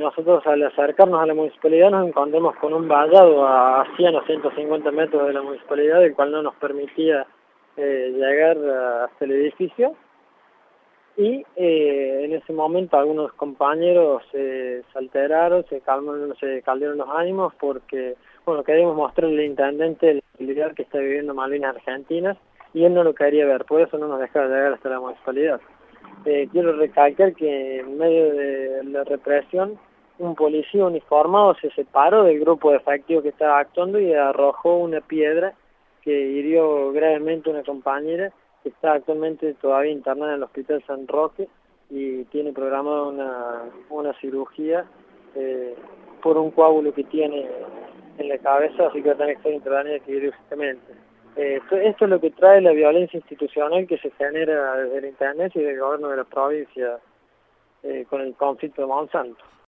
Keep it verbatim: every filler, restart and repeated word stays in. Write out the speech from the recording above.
nosotros al acercarnos a la municipalidad nos encontramos con un vallado a cien o ciento cincuenta metros de la municipalidad, el cual no nos permitía eh, llegar hasta el edificio. Y eh, en ese momento algunos compañeros eh, se alteraron, se calmaron, se caldearon los ánimos porque, bueno, queríamos mostrarle al intendente el lugar que está viviendo Malvinas Argentinas y él no lo quería ver, por eso no nos dejaba llegar hasta la municipalidad. Eh, quiero recalcar que en medio de la represión, un policía uniformado se separó del grupo de efectivos que estaba actuando y arrojó una piedra que hirió gravemente a una compañera que está actualmente todavía internada en el Hospital San Roque y tiene programada una, una cirugía eh, por un coágulo que tiene en la cabeza, así que va a tener que ser intervenida quirúrgicamente. Eh, esto es lo que trae la violencia institucional que se genera desde la Intendencia y del gobierno de la provincia eh, con el conflicto de Monsanto.